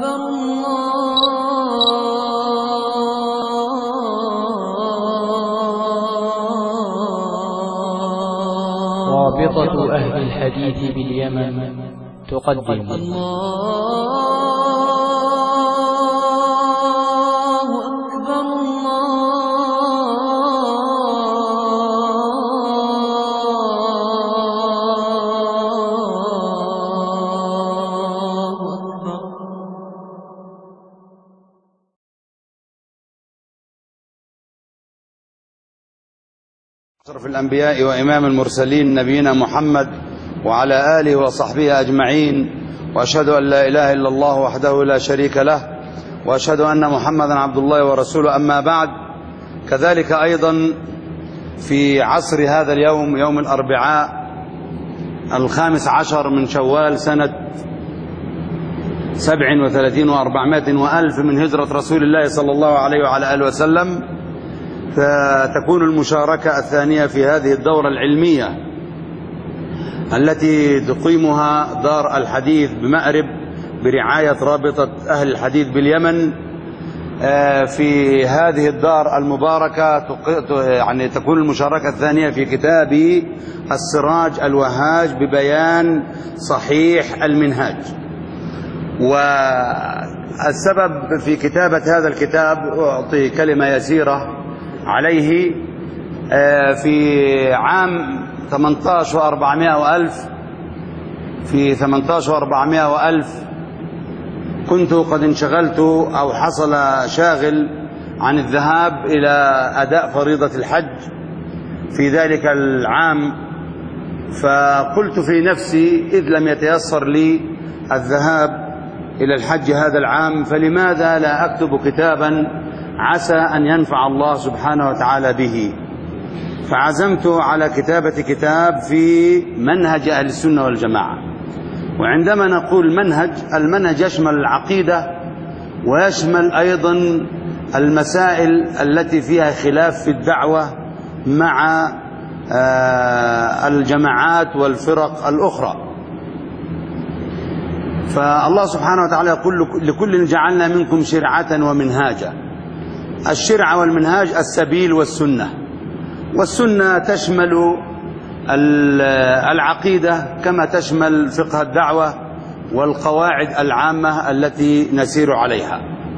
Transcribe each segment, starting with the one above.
أكبر رابطة أهل الحديث باليمن تقدم أشرف الأنبياء وإمام المرسلين نبينا محمد وعلى آله وصحبه أجمعين، وأشهد أن لا إله إلا الله وحده لا شريك له، وأشهد أن محمدا عبد الله ورسوله. أما بعد، كذلك أيضا في عصر هذا اليوم، يوم الأربعاء 15 من شوال سنة 37 و400 وألف من هجرة رسول الله صلى الله عليه وعلى آله وسلم، فتكون المشاركة الثانية في هذه الدورة العلمية التي تقيمها دار الحديث بمأرب برعاية رابطة أهل الحديث باليمن. في هذه الدار المباركة يعني تكون المشاركة الثانية في كتاب السراج الوهاج ببيان صحيح المنهاج. والسبب في كتابة هذا الكتاب أعطي كلمة يسيرة عليه. في عام 18 و400 وألف، في 18 و400 وألف كنت قد انشغلت أو حصل شاغل عن الذهاب إلى أداء فريضة الحج في ذلك العام، فقلت في نفسي إذ لم يتيسر لي الذهاب إلى الحج هذا العام، فلماذا لا أكتب كتابا عسى أن ينفع الله سبحانه وتعالى به. فعزمت على كتابة كتاب في منهج أهل السنة والجماعة. وعندما نقول منهج، المنهج يشمل العقيدة ويشمل أيضا المسائل التي فيها خلاف في الدعوة مع الجماعات والفرق الأخرى. فالله سبحانه وتعالى يقول لكل جعلنا منكم شرعة ومنهاجا. الشرع والمنهاج السبيل والسنة، والسنة تشمل العقيدة كما تشمل فقه الدعوة والقواعد العامة التي نسير عليها.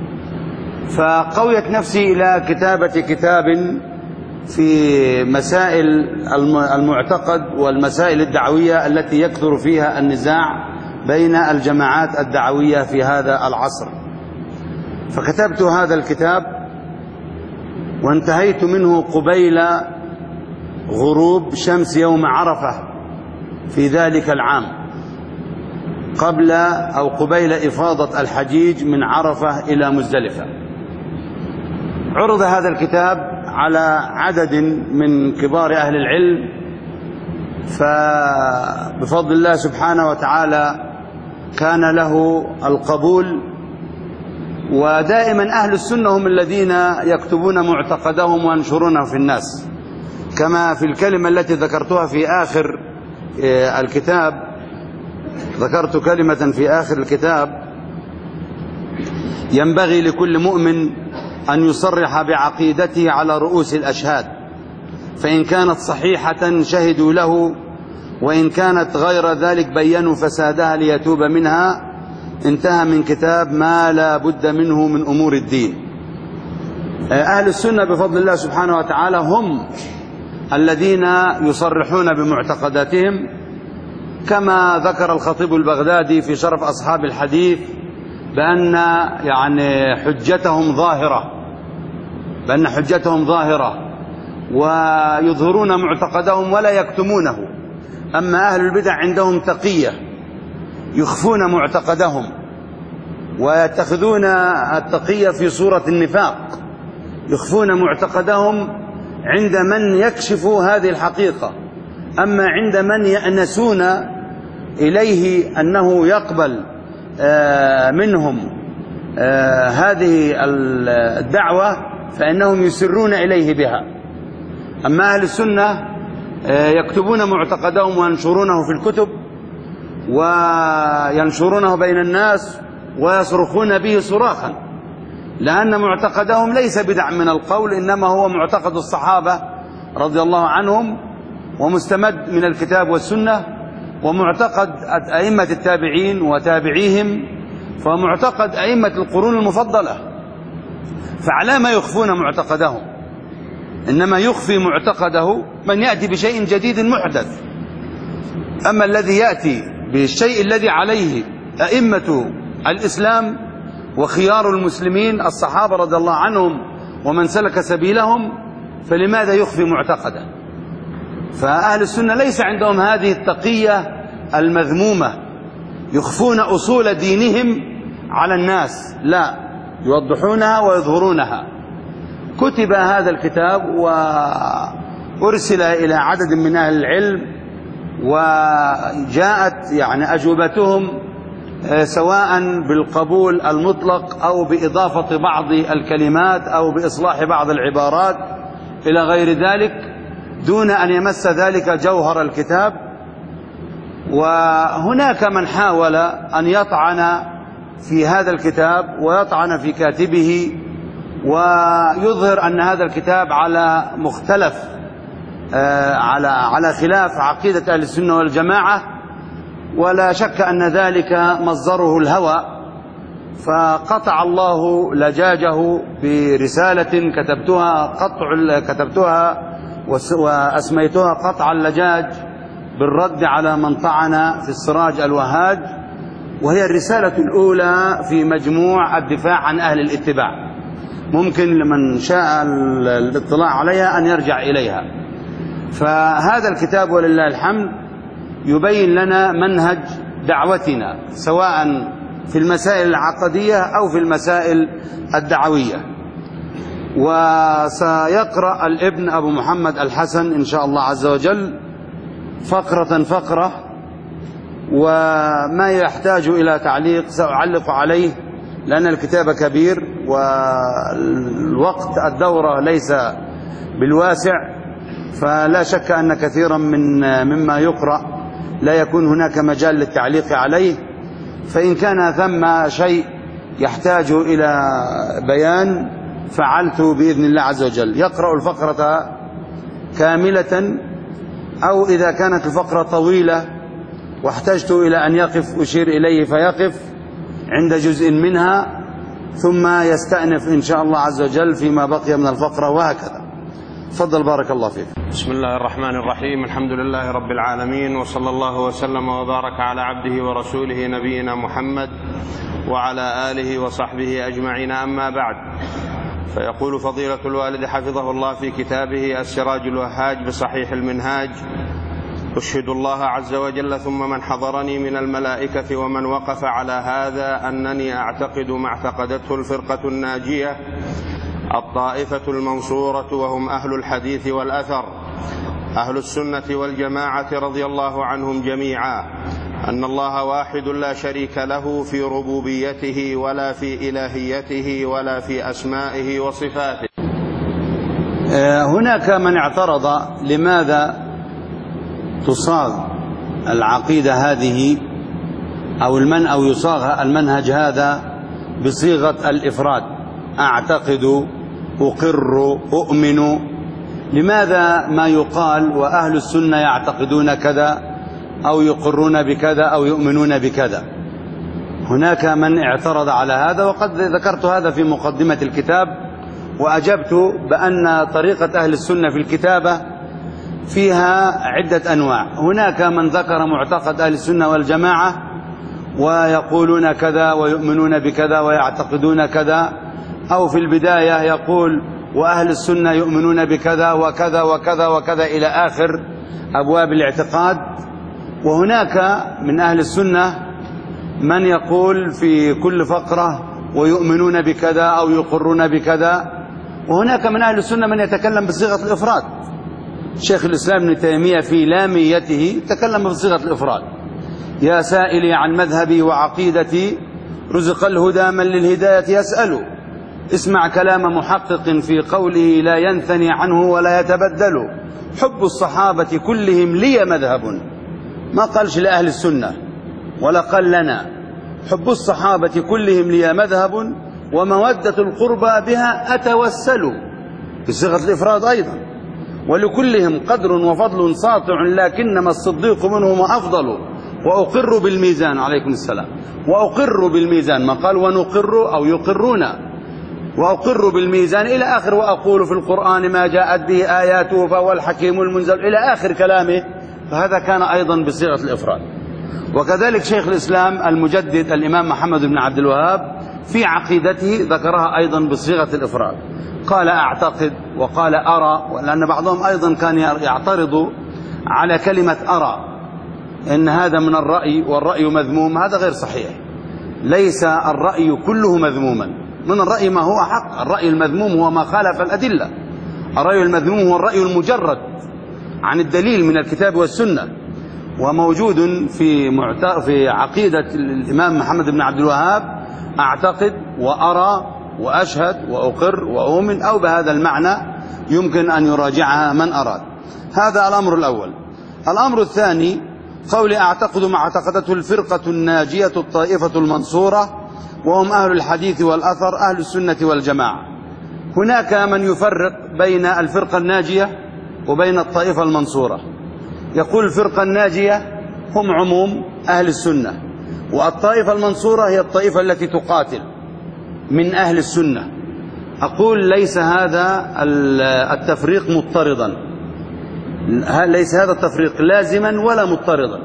فقويت نفسي إلى كتابة كتاب في مسائل المعتقد والمسائل الدعوية التي يكثر فيها النزاع بين الجماعات الدعوية في هذا العصر. فكتبت هذا الكتاب وانتهيت منه قبيل غروب شمس يوم عرفة في ذلك العام، قبل أو قبيل إفاضة الحجيج من عرفة إلى مزدلفة. عرض هذا الكتاب على عدد من كبار أهل العلم، فبفضل الله سبحانه وتعالى كان له القبول. ودائما أهل السنة هم الذين يكتبون معتقدهم وينشرونه في الناس، كما في الكلمة التي ذكرتها في آخر الكتاب. ذكرت كلمة في آخر الكتاب: ينبغي لكل مؤمن أن يصرح بعقيدته على رؤوس الأشهاد، فإن كانت صحيحة شهدوا له، وإن كانت غير ذلك بينوا فسادها ليتوب منها. انتهى من كتاب ما لا بد منه من أمور الدين. أهل السنة بفضل الله سبحانه وتعالى هم الذين يصرحون بمعتقداتهم، كما ذكر الخطيب البغدادي في شرف أصحاب الحديث بأن يعني حجتهم ظاهرة ويظهرون معتقدهم ولا يكتمونه. أما أهل البدع عندهم تقية، يخفون معتقدهم ويتخذون التقية في صورة النفاق، يخفون معتقدهم عند من يكشف هذه الحقيقة. أما عند من يأنسون إليه أنه يقبل منهم هذه الدعوة فإنهم يسرون إليه بها. أما أهل السنة يكتبون معتقدهم وينشرونه في الكتب وينشرونه بين الناس ويصرخون به صراخا، لأن معتقدهم ليس بدع من القول، إنما هو معتقد الصحابة رضي الله عنهم، ومستمد من الكتاب والسنة، ومعتقد أئمة التابعين وتابعيهم، فمعتقد أئمة القرون المفضلة. فعلى ما يخفون معتقدهم، إنما يخفي معتقده من يأتي بشيء جديد محدث. أما الذي يأتي بالشيء الذي عليه أئمة الإسلام وخيار المسلمين الصحابة رضي الله عنهم ومن سلك سبيلهم، فلماذا يخفي معتقده؟ فأهل السنة ليس عندهم هذه التقية المذمومة يخفون أصول دينهم على الناس، لا، يوضحونها ويظهرونها. كتب هذا الكتاب وأرسل إلى عدد من أهل العلم، وجاءت يعني أجوبتهم سواء بالقبول المطلق أو بإضافة بعض الكلمات أو بإصلاح بعض العبارات إلى غير ذلك، دون أن يمس ذلك جوهر الكتاب. وهناك من حاول أن يطعن في هذا الكتاب ويطعن في كاتبه، ويظهر أن هذا الكتاب على مختلف على خلاف عقيدة أهل السنة والجماعة، ولا شك أن ذلك مصدره الهوى. فقطع الله لجاجه برسالة كتبتها وأسميتها قطع اللجاج بالرد على من طعن في السراج الوهاج، وهي الرسالة الأولى في مجموع الدفاع عن أهل الاتباع. ممكن لمن شاء الاطلاع عليها أن يرجع إليها. فهذا الكتاب ولله الحمد يبين لنا منهج دعوتنا، سواء في المسائل العقدية أو في المسائل الدعوية. وسيقرأ الابن أبو محمد الحسن إن شاء الله عز وجل فقرة فقرة، وما يحتاج إلى تعليق سأعلق عليه، لأن الكتاب كبير والوقت الدورة ليس بالواسع، فلا شك أن كثيرا مما يقرأ لا يكون هناك مجال للتعليق عليه. فإن كان ثم شيء يحتاج إلى بيان فعلت بإذن الله عز وجل. يقرأ الفقرة كاملة، أو إذا كانت الفقرة طويلة واحتجت إلى أن يقف أشير إليه فيقف عند جزء منها، ثم يستأنف إن شاء الله عز وجل فيما بقي من الفقرة، وهكذا. تفضل بارك الله فيك. بسم الله الرحمن الرحيم. الحمد لله رب العالمين، وصلى الله وسلم وبارك على عبده ورسوله نبينا محمد وعلى آله وصحبه أجمعين، أما بعد. فيقول فضيلة الوالد حفظه الله في كتابه السراج الوهاج بصحيح المنهاج: أشهد الله عز وجل ثم من حضرني من الملائكة ومن وقف على هذا أنني أعتقد ما اعتقدته الفرقة الناجية الطائفة المنصورة، وهم أهل الحديث والأثر، أهل السنة والجماعة رضي الله عنهم جميعا، أن الله واحد لا شريك له في ربوبيته ولا في إلهيته ولا في أسمائه وصفاته. هناك من اعترض لماذا تصاغ العقيدة هذه أو يصاغ المنهج هذا بصيغة الإفراد: أعتقد، أقر، أؤمن. لماذا ما يقال وأهل السنة يعتقدون كذا أو يقرون بكذا أو يؤمنون بكذا؟ هناك من اعترض على هذا، وقد ذكرت هذا في مقدمة الكتاب، وأجبت بأن طريقة أهل السنة في الكتابة فيها عدة أنواع. هناك من ذكر معتقد أهل السنة والجماعة ويقولون كذا ويؤمنون بكذا ويعتقدون كذا، أو في البداية يقول وأهل السنة يؤمنون بكذا وكذا وكذا وكذا إلى آخر أبواب الاعتقاد. وهناك من أهل السنة من يقول في كل فقرة ويؤمنون بكذا أو يقرون بكذا. وهناك من أهل السنة من يتكلم بصيغة الإفراد. شيخ الإسلام ابن تيمية في لاميته تكلم بصيغة الإفراد: يا سائلي عن مذهبي وعقيدتي، رزق الهدى من للهداية يسأل. اسمع كلام محقق في قوله لا ينثني عنه ولا يتبدل. حب الصحابة كلهم لي مذهب. ما قالش لأهل السنة ولا قال لنا، حب الصحابة كلهم لي مذهب ومودة القربى بها أتوسل، بصيغة الإفراد أيضا. ولكلهم قدر وفضل ساطع لكنما الصديق منهم أفضل. وأقر بالميزان، عليكم السلام، وأقر بالميزان، ما قال ونقر أو يقرون، وأقر بالميزان إلى آخر. وأقول في القرآن ما جاءت به آياته فهو الحكيم المنزل إلى آخر كلامه، فهذا كان أيضا بصيغة الإفراد. وكذلك شيخ الإسلام المجدد الإمام محمد بن عبد الوهاب في عقيدته ذكرها أيضا بصيغة الإفراد، قال أعتقد وقال أرى، لأن بعضهم أيضا كان يعترض على كلمة أرى إن هذا من الرأي والرأي مذموم. هذا غير صحيح، ليس الرأي كله مذموما، من الرأي ما هو حق. الرأي المذموم هو ما خالف الأدلة، الرأي المذموم هو الرأي المجرد عن الدليل من الكتاب والسنة، وموجود في عقيدة الإمام محمد بن عبد الوهاب أعتقد وأرى وأشهد وأقر وأؤمن، أو بهذا المعنى يمكن أن يراجعها من أراد. هذا الأمر الأول. الأمر الثاني قول أعتقد ما اعتقدته الفرقة الناجية الطائفة المنصورة وهم أهل الحديث والأثر أهل السنة والجماعة. هناك من يفرق بين الفرقة الناجية وبين الطائفة المنصورة، يقول الفرقة الناجية هم عموم أهل السنة، والطائفة المنصورة هي الطائفة التي تقاتل من أهل السنة. أقول ليس هذا التفريق مضطردا، ليس هذا التفريق لازما ولا مضطردا.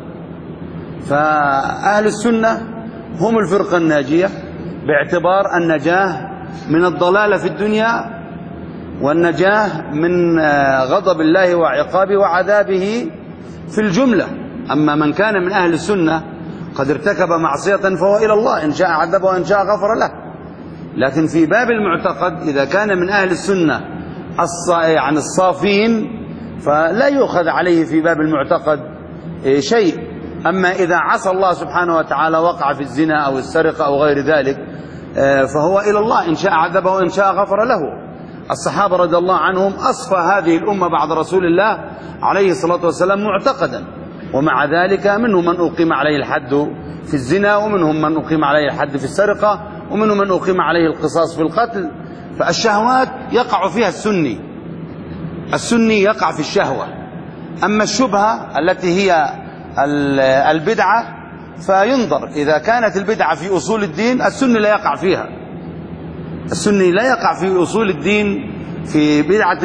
فأهل السنة هم الفرقة الناجية باعتبار النجاة من الضلال في الدنيا والنجاة من غضب الله وعقابه وعذابه في الجملة. أما من كان من أهل السنة قد ارتكب معصية فهو إلى الله، إن شاء عذبه وإن شاء غفر له. لكن في باب المعتقد إذا كان من أهل السنة عن الصافين فلا يؤخذ عليه في باب المعتقد شيء. أما إذا عصى الله سبحانه وتعالى وقع في الزنا أو السرقة أو غير ذلك فهو إلى الله، إن شاء عذبه وإن شاء غفر له. الصحابة رضي الله عنهم أصفى هذه الأمة بعد رسول الله عليه الصلاة والسلام معتقدا، ومع ذلك منهم من أقيم عليه الحد في الزنا، ومنهم من أقيم عليه الحد في السرقة، ومنهم من أقيم عليه القصاص في القتل. فالشهوات يقع فيها السني يقع في الشهوة. أما الشبهة التي هي البدعة فينظر، إذا كانت البدعة في أصول الدين السني لا يقع فيها، السني لا يقع في أصول الدين في بدعة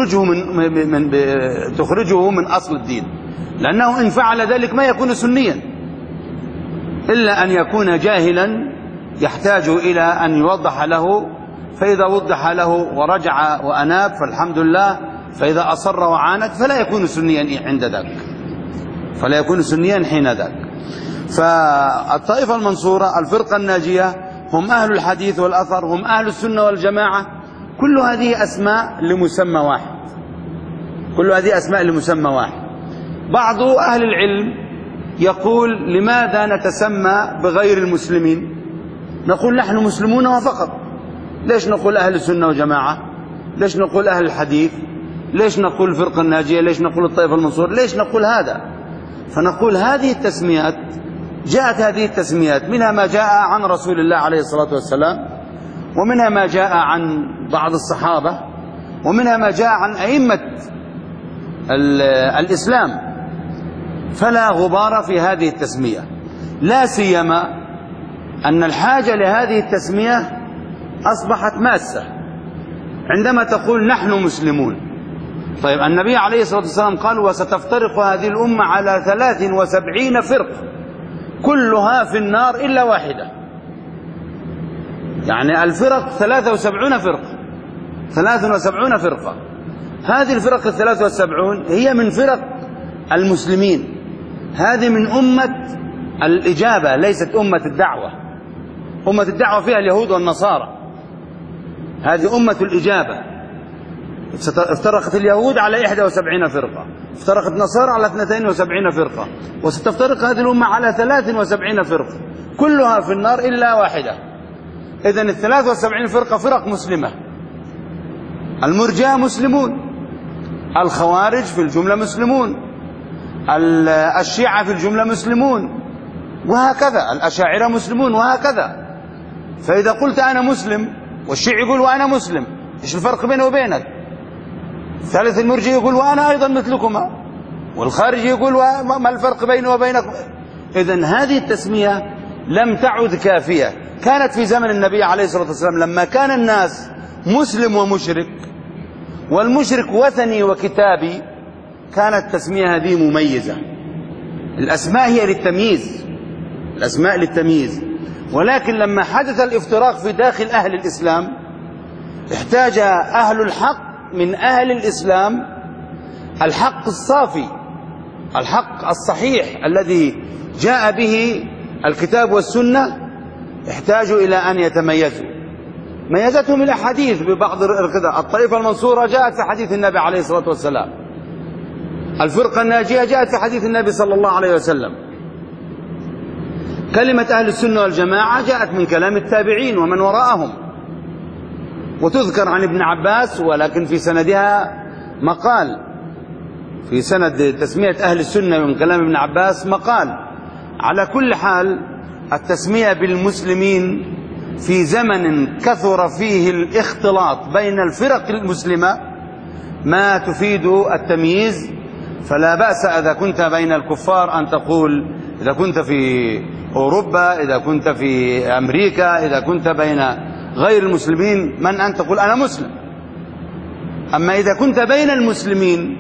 تخرجه من أصل الدين، لأنه إن فعل ذلك ما يكون سنيا إلا أن يكون جاهلا يحتاج إلى أن يوضح له، فإذا وضح له ورجع وأناب فالحمد لله، فإذا أصر وعاند فلا يكون سنيا عند ذاك، فلا يكون سنيا حين ذاك. فالطائفة المنصورة الفرقة الناجية هم أهل الحديث والأثر، هم أهل السنة والجماعة. كل هذه أسماء لمسمى واحد، كل هذه أسماء لمسمى واحد. بعض أهل العلم يقول لماذا نتسمى بغير المسلمين؟ نقول نحن مسلمون وفقط. ليش نقول أهل السنة والجماعة؟ ليش نقول أهل الحديث؟ ليش نقول الفرقة الناجية؟ ليش نقول الطائفة المنصورة؟ ليش نقول هذا؟ فنقول هذه التسميات جاءت، هذه التسميات منها ما جاء عن رسول الله عليه الصلاة والسلام، ومنها ما جاء عن بعض الصحابة، ومنها ما جاء عن أئمة الإسلام. فلا غبار في هذه التسمية، لا سيما أن الحاجة لهذه التسمية أصبحت ماسة. عندما تقول نحن مسلمون، طيب النبي عليه الصلاة والسلام قال وستفترق هذه الأمة على 73 فرقة كلها في النار إلا واحدة. يعني الفرق 73 فرقة، 73 فرقة. هذه الفرق 73 هي من فرق المسلمين، هذه من أمة الإجابة ليست أمة الدعوة. أمة الدعوة فيها اليهود والنصارى، هذه أمة الإجابة. افترقت اليهود على 71 فرقة، افترقت النصارى على 72 فرقة، وستفترق هذه الأمة على 73 فرقة كلها في النار إلا واحدة. إذن 73 فرقة فرق مسلمة. المرجئة مسلمون، الخوارج في الجملة مسلمون، الشيعة في الجملة مسلمون، وهكذا الأشاعرة مسلمون وهكذا. فإذا قلت أنا مسلم والشيعي يقول وأنا مسلم، إيش الفرق بينه وبينك؟ ثالث المرجئ يقول وأنا أيضا مثلكما، والخارجي يقول ما الفرق بينه وبينك؟ إذن هذه التسمية لم تعد كافية. كانت في زمن النبي عليه الصلاة والسلام لما كان الناس مسلم ومشرك، والمشرك وثني وكتابي، كانت التسمية هذه مميزة. الأسماء هي للتمييز، الأسماء للتمييز. ولكن لما حدث الافتراق في داخل أهل الإسلام، احتاج أهل الحق من أهل الإسلام الحق الصافي، الحق الصحيح الذي جاء به الكتاب والسنة، احتاجوا إلى أن يتميزوا. ميزتهم الأحاديث ببعض كذا. الطائفة المنصورة جاءت في حديث النبي عليه الصلاة والسلام، الفرقة الناجية جاءت في حديث النبي صلى الله عليه وسلم. كلمة أهل السنة والجماعة جاءت من كلام التابعين ومن وراءهم، وتذكر عن ابن عباس، ولكن في سندها مقال، في سند تسمية أهل السنة من كلام ابن عباس مقال. على كل حال التسمية بالمسلمين في زمن كثر فيه الاختلاط بين الفرق المسلمة ما تفيد التمييز. فلا بأس إذا كنت بين الكفار أن تقول، إذا كنت في أوروبا، إذا كنت في أمريكا، إذا كنت بين غير المسلمين، من أن تقول أنا مسلم. أما إذا كنت بين المسلمين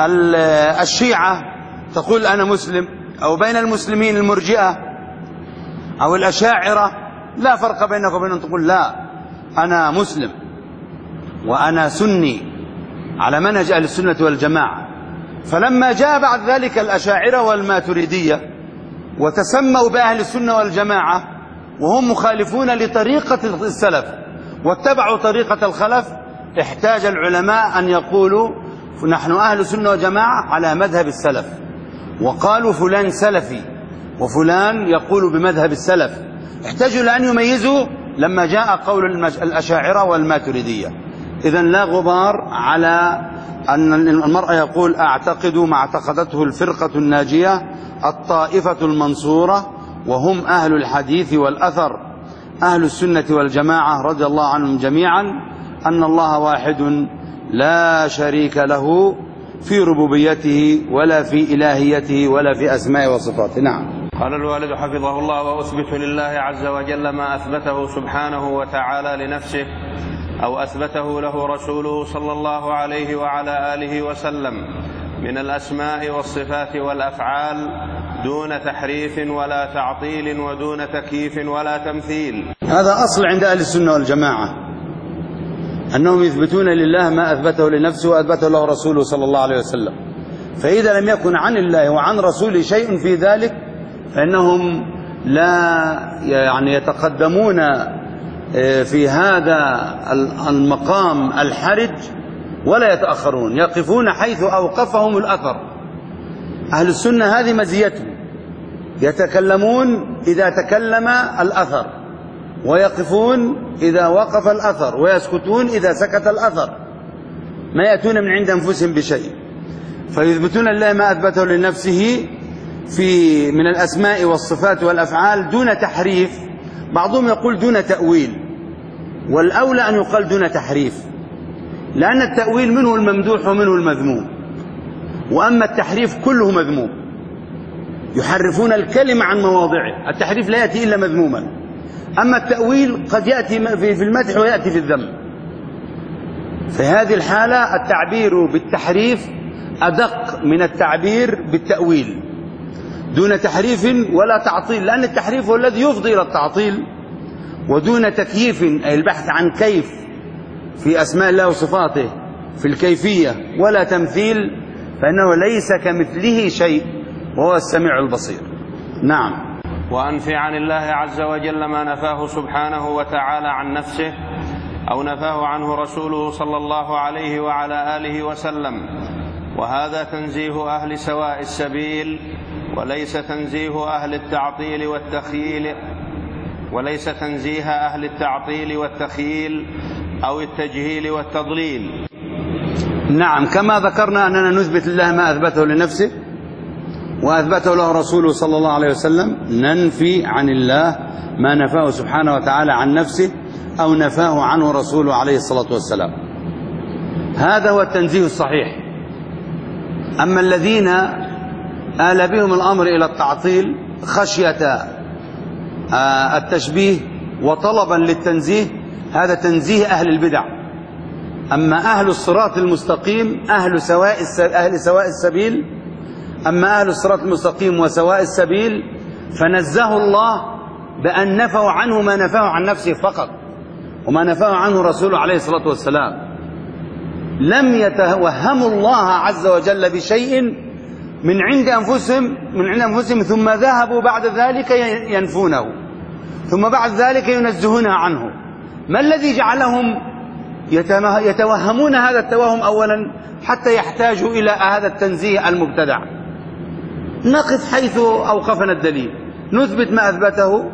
الشيعة تقول أنا مسلم، أو بين المسلمين المرجئة أو الأشاعرة، لا فرق بينك وبينهم، تقول لا أنا مسلم وأنا سني على منهج أهل السنة والجماعة. فلما جاء بعد ذلك الأشاعرة والماتريدية وتسموا بأهل السنة والجماعة وهم مخالفون لطريقة السلف واتبعوا طريقة الخلف، احتاج العلماء أن يقولوا نحن أهل السنة والجماعة على مذهب السلف، وقالوا فلان سلفي وفلان يقول بمذهب السلف. احتاجوا لأن يميزوا لما جاء قول الأشاعرة والماتريدية. إذن لا غبار على أن المرء يقول أعتقد ما اعتقدته الفرقة الناجية الطائفة المنصورة، وهم أهل الحديث والأثر أهل السنة والجماعة رضي الله عنهم جميعا، أن الله واحد لا شريك له في ربوبيته ولا في إلهيته ولا في أسماء وصفاته. نعم. قال الوالد حفظه الله: وأثبت لله عز وجل ما أثبته سبحانه وتعالى لنفسه أو أثبته له رسوله صلى الله عليه وعلى آله وسلم من الأسماء والصفات والأفعال دون تحريف ولا تعطيل ودون تكييف ولا تمثيل. هذا أصل عند أهل السنة والجماعة، أنهم يثبتون لله ما أثبته لنفسه وأثبته له رسوله صلى الله عليه وسلم. فإذا لم يكن عن الله وعن رسوله شيء في ذلك فإنهم لا يتقدمون في هذا المقام الحرج ولا يتأخرون، يقفون حيث أوقفهم الأثر. أهل السنة هذه مزيتهم، يتكلمون إذا تكلم الأثر، ويقفون إذا وقف الأثر، ويسكتون إذا سكت الأثر، ما يأتون من عند أنفسهم بشيء. فيثبتون لله ما أثبته لنفسه من الأسماء والصفات والأفعال دون تحريف. بعضهم يقول دون تأويل، والأولى أن يقال دون تحريف، لأن التأويل منه الممدوح ومنه المذموم، وأما التحريف كله مذموم. يحرفون الكلمة عن مواضعه، التحريف لا يأتي إلا مذموما، أما التأويل قد يأتي في المدح ويأتي في الذم. في هذه الحالة التعبير بالتحريف أدق من التعبير بالتأويل، دون تحريف ولا تعطيل، لأن التحريف هو الذي يفضي إلى التعطيل، ودون تكييف أي البحث عن كيف في أسماء الله وصفاته في الكيفية، ولا تمثيل، فإنه ليس كمثله شيء وهو السميع البصير. نعم. وأنفي عن الله عز وجل ما نفاه سبحانه وتعالى عن نفسه أو نفاه عنه رسوله صلى الله عليه وعلى آله وسلم، وهذا تنزيه أهل سواء السبيل، وليس تنزيه أهل التعطيل والتخييل، وليس تنزيه أهل التعطيل والتخييل أو التجهيل والتضليل. نعم، كما ذكرنا أننا نثبت لله ما أثبته لنفسه، وأثبته له رسوله صلى الله عليه وسلم، ننفي عن الله ما نفاه سبحانه وتعالى عن نفسه أو نفاه عنه رسوله عليه الصلاة والسلام. هذا هو التنزيه الصحيح. أما الذين آل بهم الأمر إلى التعطيل خشية التشبيه وطلبا للتنزيه، هذا تنزيه أهل البدع. أما أهل الصراط المستقيم أهل سواء السبيل، أما أهل الصراط المستقيم وسواء السبيل فنزه الله بأن نفوا عنه ما نفاه عن نفسه فقط، وما نفاه عنه رسوله عليه الصلاة والسلام. لم يتوهموا الله عز وجل بشيء من عند أنفسهم ثم ذهبوا بعد ذلك ينفونه، ثم بعد ذلك ينزهونها عنه. ما الذي جعلهم يتوهمون هذا التوهم أولا حتى يحتاجوا إلى هذا التنزيه المبتدع؟ نقف حيث أوقفنا الدليل، نثبت ما أثبته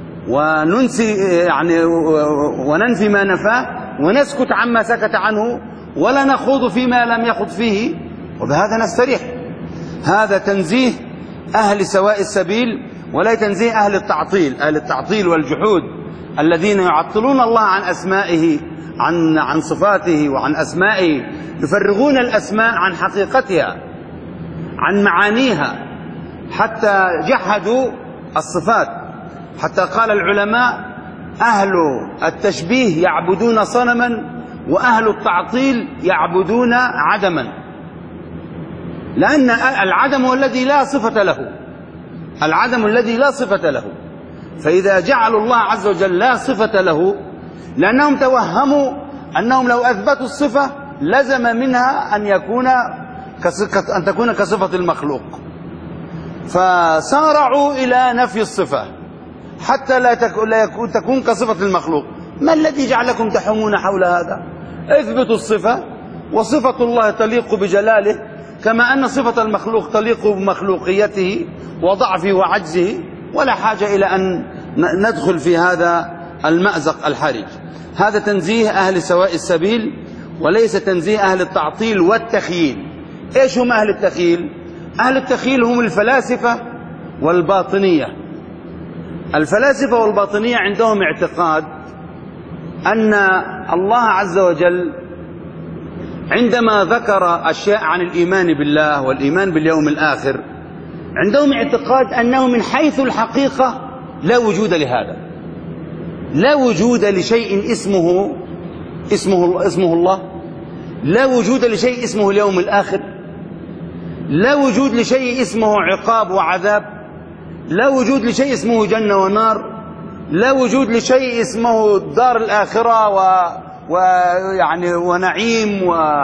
وننفي ما نفاه، ونسكت عما سكت عنه، ولا نخوض فيما لم يخض فيه، وبهذا نستريح. هذا تنزيه أهل سواء السبيل، ولا تنزيه أهل التعطيل والجحود الذين يعطلون الله عن أسمائه، عن صفاته وعن أسمائه، يفرغون الأسماء عن حقيقتها، عن معانيها، حتى جحدوا الصفات. حتى قال العلماء: أهل التشبيه يعبدون صنما، وأهل التعطيل يعبدون عدما، لأن العدم هو الذي لا صفة له، العدم الذي لا صفة له. فإذا جعلوا الله عز وجل لا صفة له، لأنهم توهموا أنهم لو أثبتوا الصفة لزم منها أن تكون كصفة المخلوق، فسارعوا إلى نفي الصفة حتى لا تكون كصفة المخلوق. ما الذي جعلكم تحومون حول هذا؟ اثبتوا الصفة، وصفة الله تليق بجلاله، كما أن صفة المخلوق تليق بمخلوقيته وضعفه وعجزه، ولا حاجة إلى أن ندخل في هذا المأزق الحرج. هذا تنزيه أهل سواء السبيل، وليس تنزيه أهل التعطيل والتخييل. إيش هم أهل التخييل؟ أهل التخييل هم الفلاسفة والباطنية. الفلاسفة والباطنية عندهم اعتقاد أن الله عز وجل عندما ذكر أشياء عن الإيمان بالله والإيمان باليوم الآخر، عندهم اعتقاد أنه من حيث الحقيقة لا وجود لهذا، لا وجود لشيء اسمه الله، لا وجود لشيء اسمه اليوم الآخر، لا وجود لشيء اسمه عقاب وعذاب، لا وجود لشيء اسمه جنة ونار، لا وجود لشيء اسمه الدار الآخرة ونعيم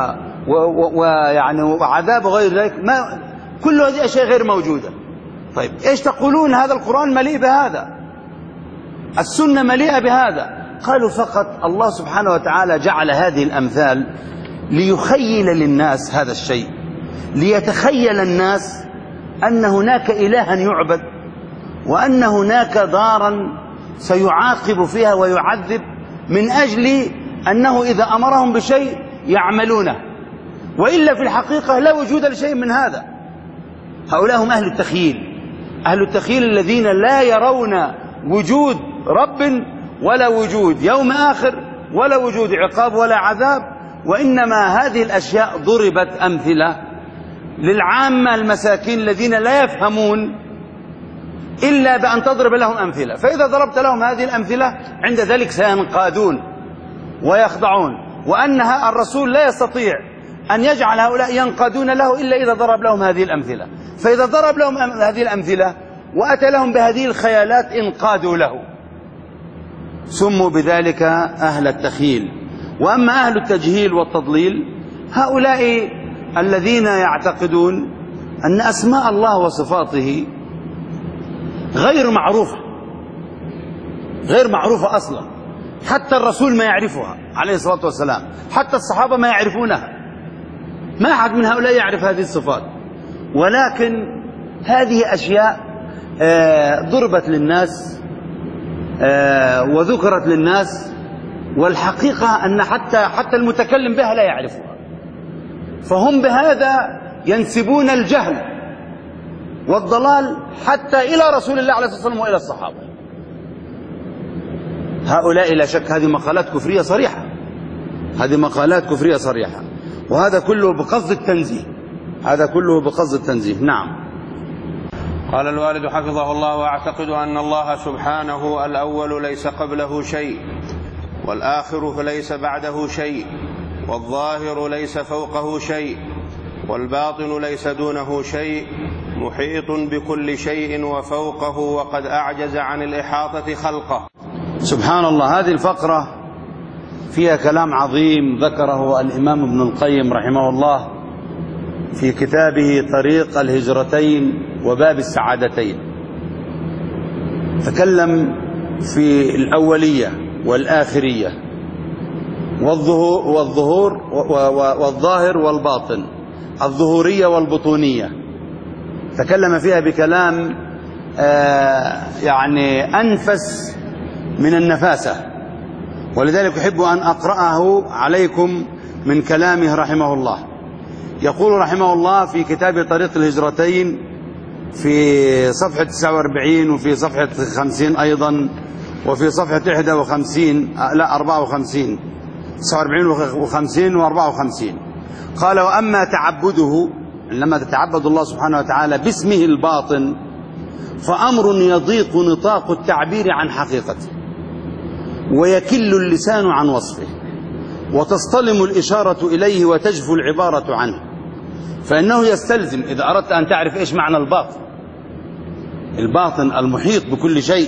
وعذاب وغير ذلك. كل هذه أشياء غير موجودة. طيب إيش تقولون؟ هذا القرآن مليء بهذا، السنة مليئة بهذا. قالوا فقط الله سبحانه وتعالى جعل هذه الأمثال ليخيل للناس هذا الشيء، ليتخيل الناس أن هناك إلها يعبد، وأن هناك دارا سيعاقب فيها ويعذب، من أجل أنه إذا أمرهم بشيء يعملونه، وإلا في الحقيقة لا وجود لشيء من هذا. هؤلاء هم أهل التخييل، أهل التخييل الذين لا يرون وجود رب ولا وجود يوم آخر ولا وجود عقاب ولا عذاب، وإنما هذه الأشياء ضربت أمثلة للعامة المساكين الذين لا يفهمون إلا بأن تضرب لهم أمثلة. فإذا ضربت لهم هذه الأمثلة عند ذلك سينقادون ويخضعون، وأنها الرسول لا يستطيع أن يجعل هؤلاء ينقادون له إلا إذا ضرب لهم هذه الأمثلة. فإذا ضرب لهم هذه الأمثلة وأتى لهم بهذه الخيالات انقادوا له، سموا بذلك أهل التخييل. وأما أهل التجهيل والتضليل، هؤلاء الذين يعتقدون أن أسماء الله وصفاته غير معروفة أصلا، حتى الرسول ما يعرفها عليه الصلاة والسلام، حتى الصحابة ما يعرفونها، ما أحد من هؤلاء يعرف هذه الصفات. ولكن هذه أشياء ضربت للناس وذكرت للناس، والحقيقة أن حتى المتكلم بها لا يعرفها، فهم بهذا ينسبون الجهل والضلال حتى إلى رسول الله عليه الصلاة والسلام وإلى الصحابة. هؤلاء لا شك هذه مقالات كفرية صريحة، هذه مقالات كفرية صريحة، وهذا كله بقصد التنزيه، هذا كله بقصد التنزيه. نعم. قال الوالد حفظه الله: وأعتقد أن الله سبحانه الأول ليس قبله شيء، والآخر فليس بعده شيء، والظاهر ليس فوقه شيء، والباطن ليس دونه شيء، محيط بكل شيء وفوقه، وقد أعجز عن الإحاطة خلقه. سبحان الله. هذه الفقرة فيها كلام عظيم ذكره الإمام ابن القيم رحمه الله في كتابه طريق الهجرتين وباب السعادتين. تكلم في الأولية والآخرية والظاهر والباطن، الظهورية والبطونية. تكلم فيها بكلام يعني أنفس من النفاسة، ولذلك أحب أن أقرأه عليكم من كلامه رحمه الله. يقول رحمه الله في كتاب طريق الهجرتين في صفحة 49 وفي صفحة 50 أيضا، وفي صفحة 54 49 و50 و54. قال: وأما تعبده، لما تتعبد الله سبحانه وتعالى باسمه الباطن، فأمر يضيق نطاق التعبير عن حقيقته، ويكل اللسان عن وصفه، وتصطلم الإشارة إليه وتجفو العبارة عنه. فإنه يستلزم إذا أردت أن تعرف إيش معنى الباطن، الباطن المحيط بكل شيء،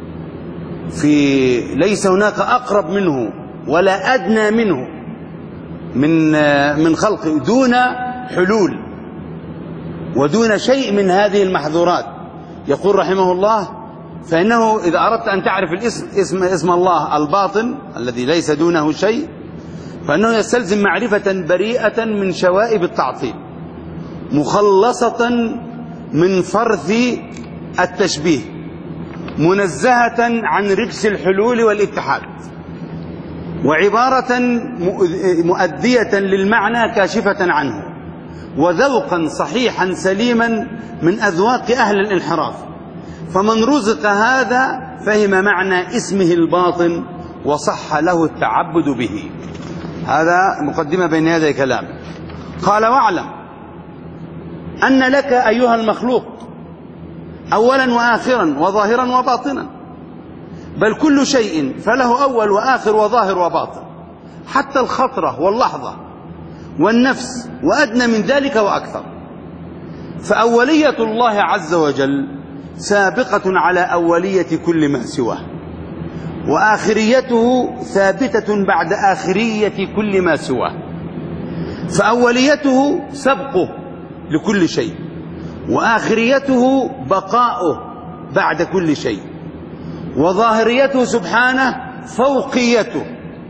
ليس هناك أقرب منه ولا أدنى منه من خلقه، دون حلول ودون شيء من هذه المحظورات. يقول رحمه الله: فإنه إذا أردت أن تعرف اسم الله الباطن الذي ليس دونه شيء، فإنه يستلزم معرفة بريئة من شوائب التعطيل، مخلصة من فرث التشبيه، منزهة عن رجس الحلول والاتحاد، وعبارة مؤدية للمعنى كاشفة عنه، وذوقا صحيحا سليما من أذواق أهل الانحراف. فمن رزق هذا فهم معنى اسمه الباطن وصح له التعبد به. هذا مقدمة بين يدي كلام. قال: واعلم أن لك أيها المخلوق أولا وآخرا وظاهرا وباطنا، بل كل شيء فله أول وآخر وظاهر وباطن، حتى الخطرة واللحظة والنفس، وأدنى من ذلك وأكثر. فأولية الله عز وجل سابقة على أولية كل ما سواه، وآخريته ثابتة بعد آخرية كل ما سواه. فأوليته سبقه لكل شيء، وآخريته بقاؤه بعد كل شيء، وظاهريته سبحانه فوقيته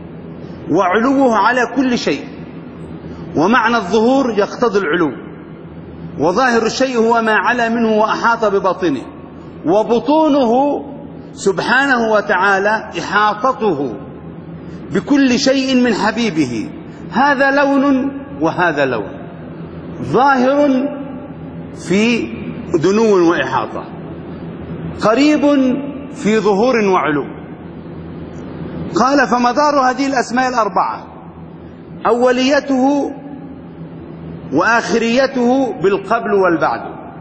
وعلوه على كل شيء. ومعنى الظهور يقتضي العلو، وظاهر الشيء هو ما علا منه وأحاط بباطنه، وبطونه سبحانه وتعالى إحاطته بكل شيء من حبيبه. هذا لون وهذا لون، ظاهر في دنو وإحاطة، قريب في ظهور وعلو. قال: فمدار هذه الأسماء الأربعة أوليته وآخريته بالقبل والبعد،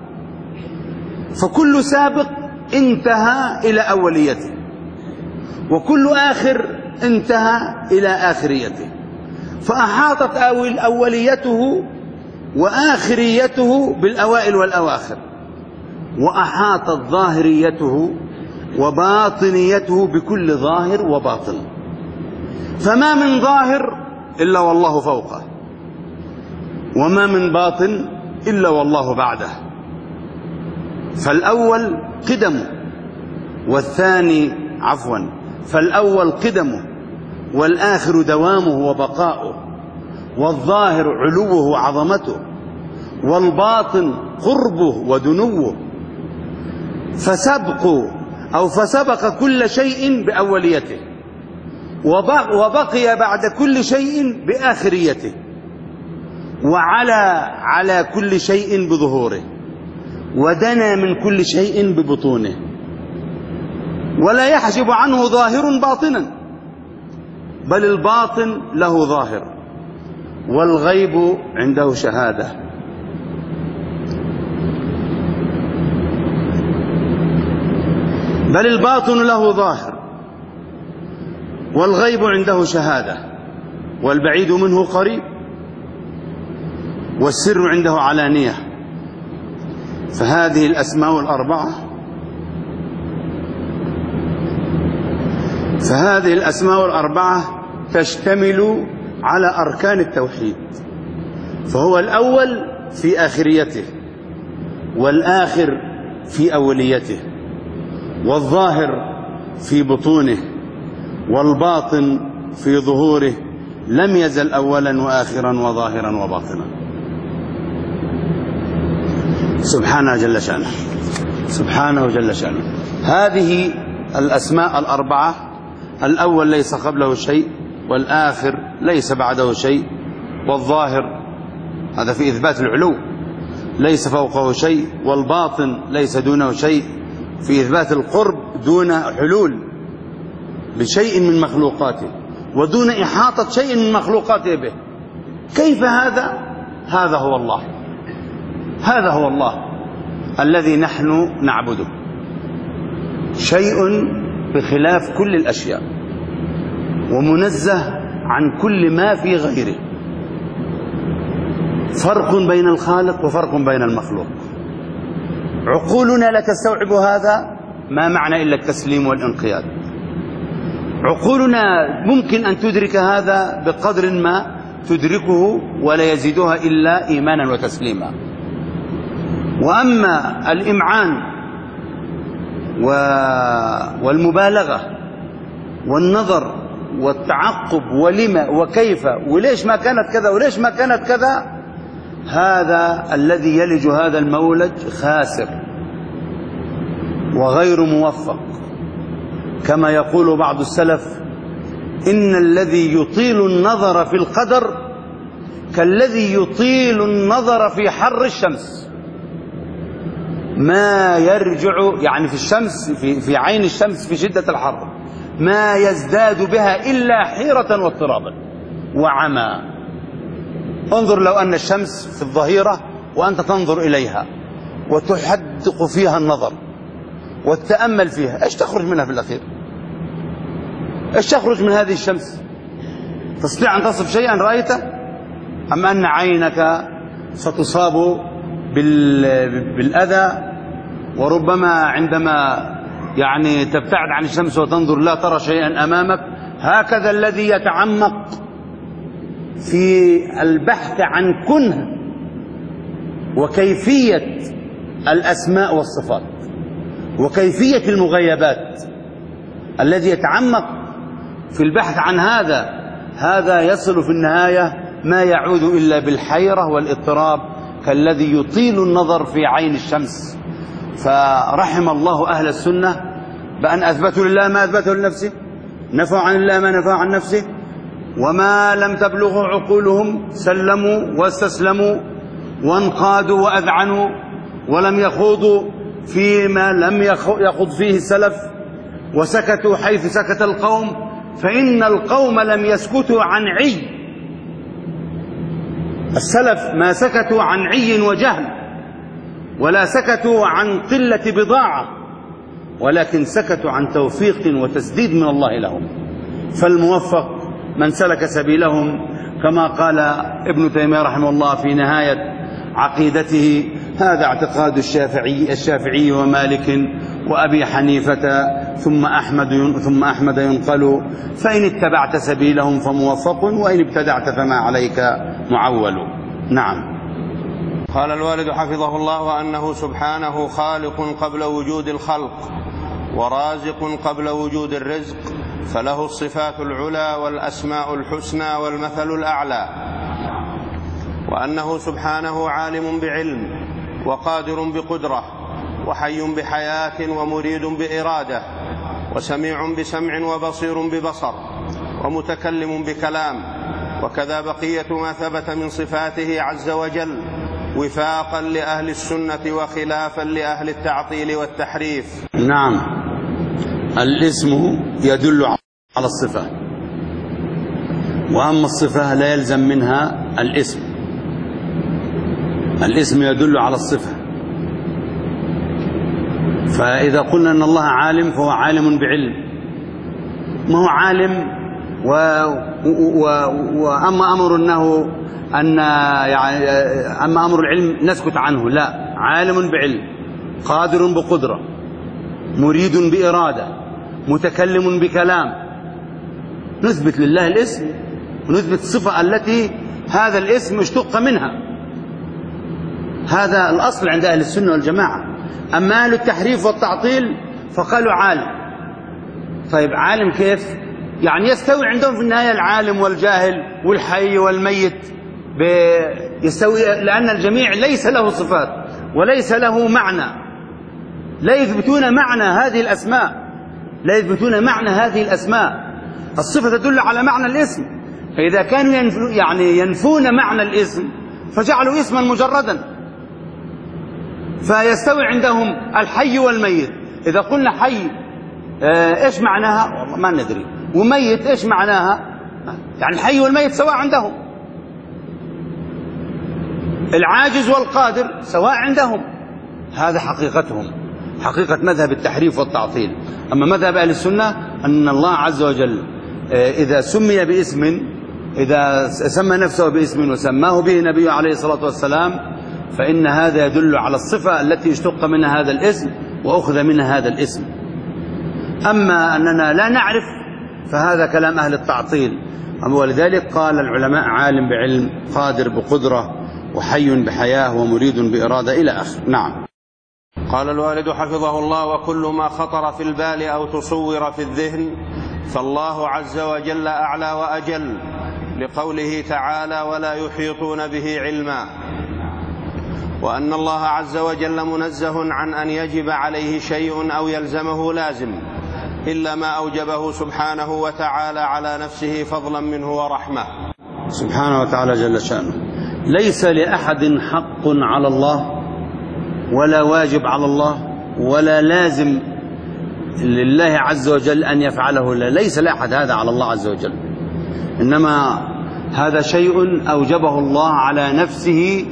فكل سابق انتهى إلى أوليته، وكل آخر انتهى إلى آخريته، فأحاطت أوليته وآخريته بالأوائل والأواخر، وأحاطت ظاهريته وباطنيته بكل ظاهر وباطن. فما من ظاهر إلا والله فوقه، وما من باطن إلا والله بعده. فالأول قدمه والثاني فالأول قدمه والآخر دوامه وبقاؤه، والظاهر علوه وعظمته، والباطن قربه ودنوه. فسبق كل شيء بأوليته، وبقي بعد كل شيء بآخريته، وعلى كل شيء بظهوره، ودنا من كل شيء ببطونه، ولا يحجب عنه ظاهر باطنا، بل الباطن له ظاهر، والغيب عنده شهادة. بل الباطن له ظاهر والغيب عنده شهادة، والبعيد منه قريب، والسر عنده علانية. فهذه الأسماء الأربعة تشتمل على أركان التوحيد، فهو الأول في آخريته، والآخر في أوليته، والظاهر في بطونه، والباطن في ظهوره، لم يزل أولا وآخرا وظاهرا وباطنا. سبحانه جل شأنه، سبحانه جل شأنه. هذه الأسماء الأربعة، الأول ليس قبله شيء، والآخر ليس بعده شيء، والظاهر هذا في إثبات العلو ليس فوقه شيء، والباطن ليس دونه شيء في إثبات القرب دون حلول بشيء من مخلوقاته، ودون إحاطة شيء من مخلوقاته به. كيف هذا؟ هذا هو الله، هذا هو الله الذي نحن نعبده، شيء بخلاف كل الأشياء، ومنزه عن كل ما في غيره. فرق بين الخالق وفرق بين المخلوق. عقولنا لا تستوعب هذا، ما معنى إلا التسليم والانقياد. عقولنا ممكن أن تدرك هذا بقدر ما تدركه، ولا يزيدها إلا إيمانا وتسليما. وأما الإمعان والمبالغة والنظر والتعقب ولما وكيف وليش ما كانت كذا وليش ما كانت كذا، هذا الذي يلج هذا المولج خاسر وغير موفق. كما يقول بعض السلف: إن الذي يطيل النظر في القدر كالذي يطيل النظر في حر الشمس. ما يرجع يعني في الشمس، في عين الشمس في شدة الحر، ما يزداد بها إلا حيرة واضطرابا وعمى. انظر لو أن الشمس في الظهيرة وأنت تنظر إليها وتحدق فيها النظر والتأمل فيها، إيش تخرج منها في الأخير؟ إيش تخرج من هذه الشمس؟ تستطيع أن تصف شيئا رأيته؟ أم أن عينك ستصاب بالأذى، وربما عندما يعني تبتعد عن الشمس وتنظر لا ترى شيئا أمامك. هكذا الذي يتعمق في البحث عن كنه وكيفية الأسماء والصفات وكيفية المغيبات، الذي يتعمق في البحث عن هذا يصل في النهاية ما يعود إلا بالحيرة والاضطراب، كالذي يطيل النظر في عين الشمس. فرحم الله أهل السنة بأن أثبتوا لله ما أثبته لنفسه، نفوا عن الله ما نفى عن نفسه، وما لم تبلغه عقولهم سلموا واستسلموا وانقادوا وأذعنوا، ولم يخوضوا فيما لم يخوض فيه السلف، وسكتوا حيث سكت القوم، فإن القوم لم يسكتوا عن عي. السلف ما سكتوا عن عي وجهل، ولا سكتوا عن قلة بضاعة، ولكن سكتوا عن توفيق وتسديد من الله لهم. فالموفق من سلك سبيلهم، كما قال ابن تيمية رحمه الله في نهاية عقيدته: هذا اعتقاد الشافعي ومالك وأبي حنيفة ثم أحمد ينقل، فإن اتبعت سبيلهم فموفق، وإن ابتدعت فما عليك معول. نعم. قال الوالد حفظه الله: وأنه سبحانه خالق قبل وجود الخلق، ورازق قبل وجود الرزق، فله الصفات العلى والأسماء الحسنى والمثل الأعلى. وأنه سبحانه عالم بعلم، وقادر بقدرة، وحي بحياة، ومريد بإرادة، وسميع بسمع، وبصير ببصر، ومتكلم بكلام. وكذا بقية ما ثبت من صفاته عز وجل، وفاقا لأهل السنة وخلافا لأهل التعطيل والتحريف. نعم، الاسم يدل على الصفة، وأما الصفة لا يلزم منها الاسم. الاسم يدل على الصفة، فإذا قلنا أن الله عالم فهو عالم بعلم، ما هو عالم وأما أمر أنه يعني أما أمر العلم نسكت عنه، لا، عالم بعلم، قادر بقدرة، مريد بإرادة، متكلم بكلام. نثبت لله الاسم ونثبت الصفة التي هذا الاسم اشتق منها. هذا الأصل عند أهل السنة والجماعة. أما أهل التحريف والتعطيل فقالوا عالم. طيب عالم كيف؟ يعني يستوي عندهم في النهاية العالم والجاهل والحي والميت يستوي، لأن الجميع ليس له صفات وليس له معنى، لا يثبتون معنى هذه الأسماء، لا يثبتون معنى هذه الأسماء. الصفة تدل على معنى الاسم، فإذا كانوا ينفون معنى الاسم فجعلوا اسما مجردا. فيستوي عندهم الحي والميت. إذا قلنا حي إيش معناها؟ والله ما ندري. وميت إيش معناها؟ يعني الحي والميت سواء عندهم. العاجز والقادر سواء عندهم. هذا حقيقتهم، حقيقة مذهب التحريف والتعطيل. أما مذهب أهل السنة أن الله عز وجل إذا سمي باسم، إذا سمى نفسه باسم وسماه به نبيه عليه الصلاة والسلام، فإن هذا يدل على الصفة التي اشتق منها هذا الاسم وأخذ منها هذا الاسم. أما أننا لا نعرف فهذا كلام أهل التعطيل. ولذلك قال العلماء عالم بعلم، قادر بقدرة، وحي بحياة، ومريد بإرادة إلى آخر. نعم. قال الوالد حفظه الله: وكل ما خطر في البال أو تصور في الذهن فالله عز وجل أعلى وأجل، لقوله تعالى: ولا يحيطون به علما. وأن الله عز وجل منزه عن أن يجب عليه شيء أو يلزمه لازم، إلا ما أوجبه سبحانه وتعالى على نفسه فضلا منه ورحمة. سبحانه وتعالى جل شأنه. ليس لأحد حق على الله، ولا واجب على الله، ولا لازم لله عز وجل أن يفعله. ليس لأحد هذا على الله عز وجل، إنما هذا شيء أوجبه الله على نفسه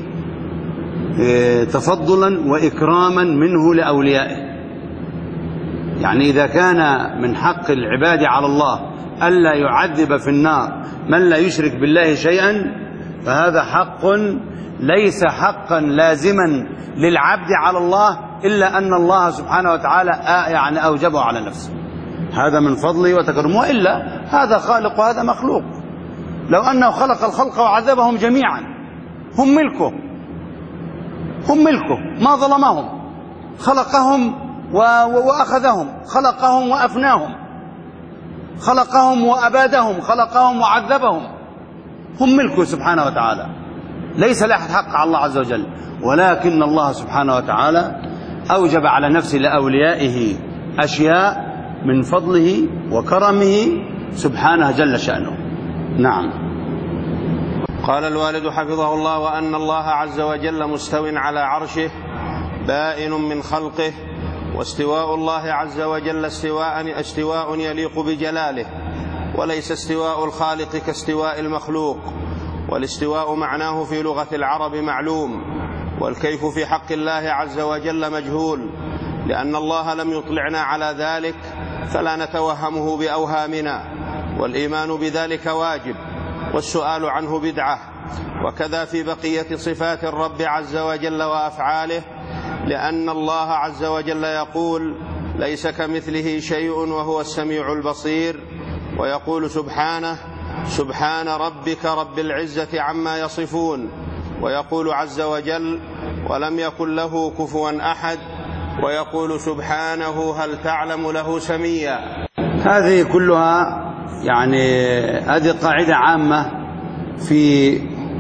تفضلا وإكراما منه لأوليائه. يعني إذا كان من حق العباد على الله ألا يعذب في النار من لا يشرك بالله شيئا، فهذا حق ليس حقا لازما للعبد على الله، إلا أن الله سبحانه وتعالى يعني أوجبه على نفسه. هذا من فضله وتكرمه، وإلا هذا خالق وهذا مخلوق. لو أنه خلق الخلق وعذبهم جميعا، هم ملكه، هم ملكه، ما ظلمهم، خلقهم وأخذهم، خلقهم وأفناهم، خلقهم وأبادهم، خلقهم وعذبهم، هم ملكه سبحانه وتعالى. ليس لأحد حق على الله عز وجل، ولكن الله سبحانه وتعالى أوجب على نفسه لأوليائه أشياء من فضله وكرمه سبحانه جل شأنه. نعم. قال الوالد حفظه الله: وأن الله عز وجل مستو على عرشه بائن من خلقه، واستواء الله عز وجل استواء يليق بجلاله، وليس استواء الخالق كاستواء المخلوق. والاستواء معناه في لغة العرب معلوم، والكيف في حق الله عز وجل مجهول، لأن الله لم يطلعنا على ذلك فلا نتوهمه بأوهامنا، والإيمان بذلك واجب، والسؤال عنه بدعة. وكذا في بقية صفات الرب عز وجل وأفعاله، لأن الله عز وجل يقول: ليس كمثله شيء وهو السميع البصير، ويقول سبحانه: سبحان ربك رب العزة عما يصفون، ويقول عز وجل: ولم يكن له كفوا أحد، ويقول سبحانه: هل تعلم له سميا. هذه كلها يعني هذه قاعدة عامة في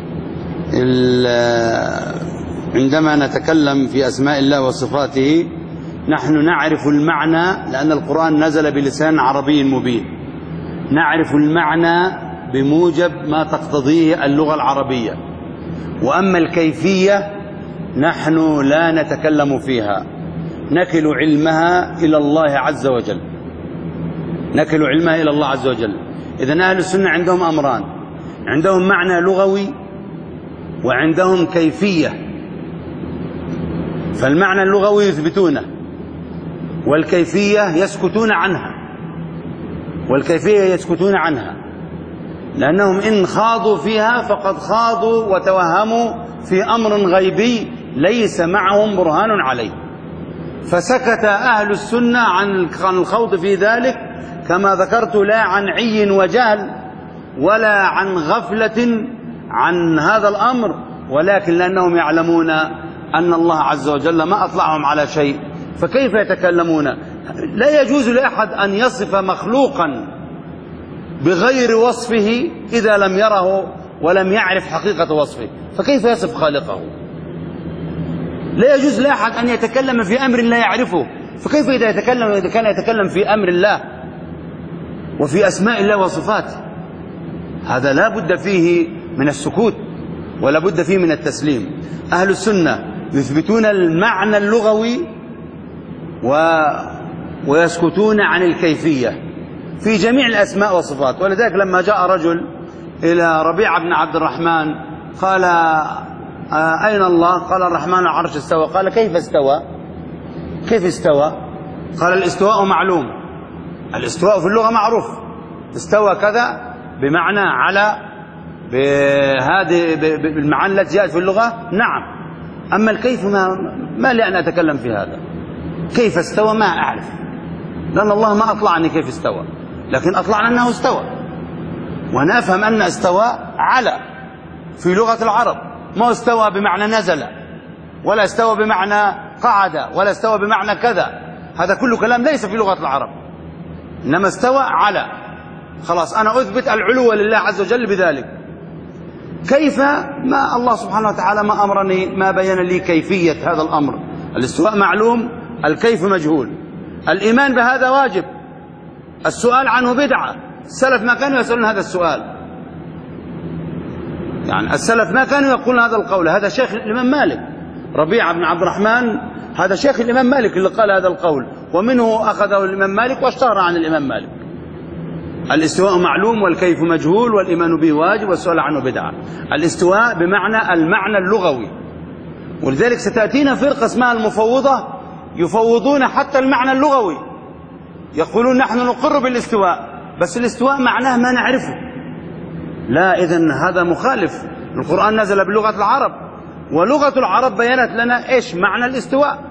عندما نتكلم في أسماء الله وصفاته. نحن نعرف المعنى لأن القرآن نزل بلسان عربي مبين، نعرف المعنى بموجب ما تقتضيه اللغة العربية. وأما الكيفية نحن لا نتكلم فيها، نكل علمها إلى الله عز وجل، نكل علمها إلى الله عز وجل. إذن أهل السنة عندهم أمران، عندهم معنى لغوي وعندهم كيفية. فالمعنى اللغوي يثبتونه، والكيفية يسكتون عنها، والكيفية يسكتون عنها، لأنهم إن خاضوا فيها فقد خاضوا وتوهموا في أمر غيبي ليس معهم برهان عليه. فسكت أهل السنة عن الخوض في ذلك، كما ذكرت، لا عن عي وجهل ولا عن غفلة عن هذا الأمر، ولكن لأنهم يعلمون أن الله عز وجل ما أطلعهم على شيء، فكيف يتكلمون؟ لا يجوز لأحد أن يصف مخلوقا بغير وصفه إذا لم يره ولم يعرف حقيقة وصفه، فكيف يصف خالقه؟ لا يجوز لأحد أن يتكلم في أمر لا يعرفه، فكيف إذا كان يتكلم في أمر الله وفي أسماء الله وصفاته؟ هذا لا بد فيه من السكوت ولا بد فيه من التسليم. أهل السنة يثبتون المعنى اللغوي ويسكتون عن الكيفية في جميع الأسماء والصفات. ولذلك لما جاء رجل إلى ربيعة بن عبد الرحمن قال: أين الله؟ قال: الرحمن على العرش استوى. قال: كيف استوى؟ كيف استوى؟ قال: الاستواء معلوم. الاستواء في اللغة معروف، استوى كذا بمعنى على، بهذه بالمعاني التي جاءت في اللغة، نعم. أما الكيف ما لي أن أتكلم في هذا. كيف استوى ما أعرف، لأن الله ما أطلعني كيف استوى، لكن أطلعنا أنه استوى، وأنا أفهم أن استوى على في لغة العرب، ما استوى بمعنى نزل، ولا استوى بمعنى قعد، ولا استوى بمعنى كذا. هذا كله كلام ليس في لغة العرب، إنما استوى على. خلاص أنا أثبت العلو لله عز وجل بذلك. كيف؟ ما الله سبحانه وتعالى ما أمرني، ما بين لي كيفية هذا الأمر. الاستواء معلوم، الكيف مجهول. الإيمان بهذا واجب، السؤال عنه بدعة. السلف ما كانوا يسألون هذا السؤال، يعني السلف ما كانوا يقولون هذا القول. هذا شيخ الإمام مالك، ربيعة بن عبد الرحمن، هذا شيخ الإمام مالك اللي قال هذا القول، ومنه أخذه الإمام مالك واشتهر عن الإمام مالك. الاستواء معلوم والكيف مجهول والإيمان به واجب والسؤال عنه بدعة. الاستواء بمعنى المعنى اللغوي، ولذلك ستأتينا فرقة اسمها المفوضة يفوضون حتى المعنى اللغوي، يقولون نحن نقر بالاستواء، بس الاستواء معناه ما نعرفه. لا، إذن هذا مخالف. القرآن نزل بلغة العرب، ولغة العرب بينت لنا إيش معنى الاستواء.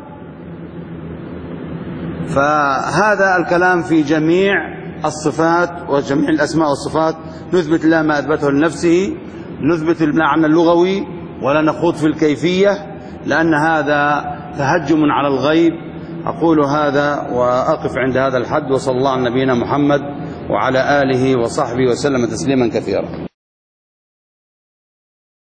فهذا الكلام في جميع الصفات وجميع الأسماء والصفات، نثبت الله ما أثبته لنفسه، نثبت المعنى اللغوي ولا نخوض في الكيفية، لأن هذا تهجم على الغيب. أقول هذا وأقف عند هذا الحد، وصلى الله على نبينا محمد وعلى آله وصحبه وسلم تسليما كثيرا.